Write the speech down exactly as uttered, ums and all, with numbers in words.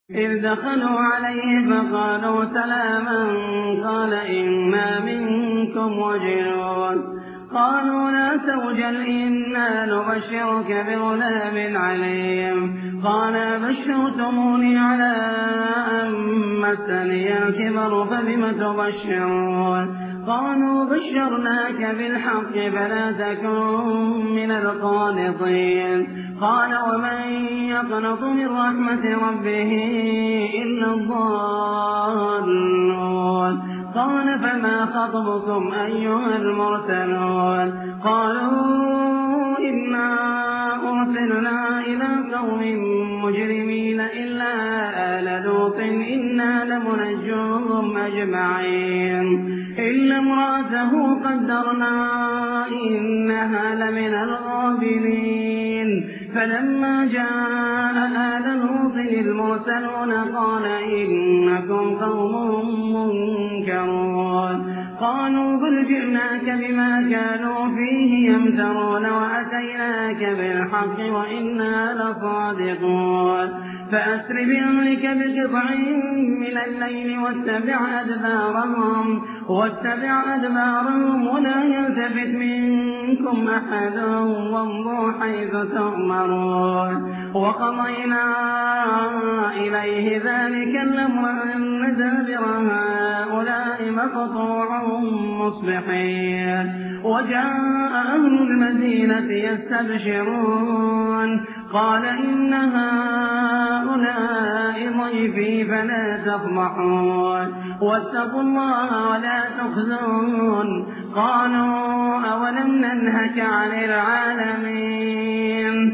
إذ دخلوا عليه فقالوا سلاما قال إنا منكم وجلون قالوا لا توجل إنا نبشرك بغلام عليم قال بشرتموني على أن مسني الكبر فبم تبشرون قالوا بشرناك بالحق فلا تكن من القانطين قال ومن يقنط من رحمة ربه إلا الضالون قال فما خطبكم أيها المرسلون قالوا إنا أرسلنا إلى قوم مجرمين إلا آل لوط إنا لمنجوهم أجمعين إلا امرأته قدرنا إنها لمن الغابرين فلما جاء آل لوط المرسلون قال إنكم قوم منكرون قالوا بل جئناك بما كانوا فيه يمترون وأتيناك بالحق وإنا لصادقون فأسر بأهلك بقطع من الليل واتبع أدبارهم واتبع أدبارهم ولا يلتفت منكم أحد وامضوا حيث تؤمرون وقضينا إليه ذلك الأمر أن دابر هؤلاء مقطوع مصبحين وجاء أهل المدينة يستبشرون قال إن هؤلاء ضيفي فلا تفضحون واتقوا الله ولا تخزون قالوا أولم ننهك عن العالمين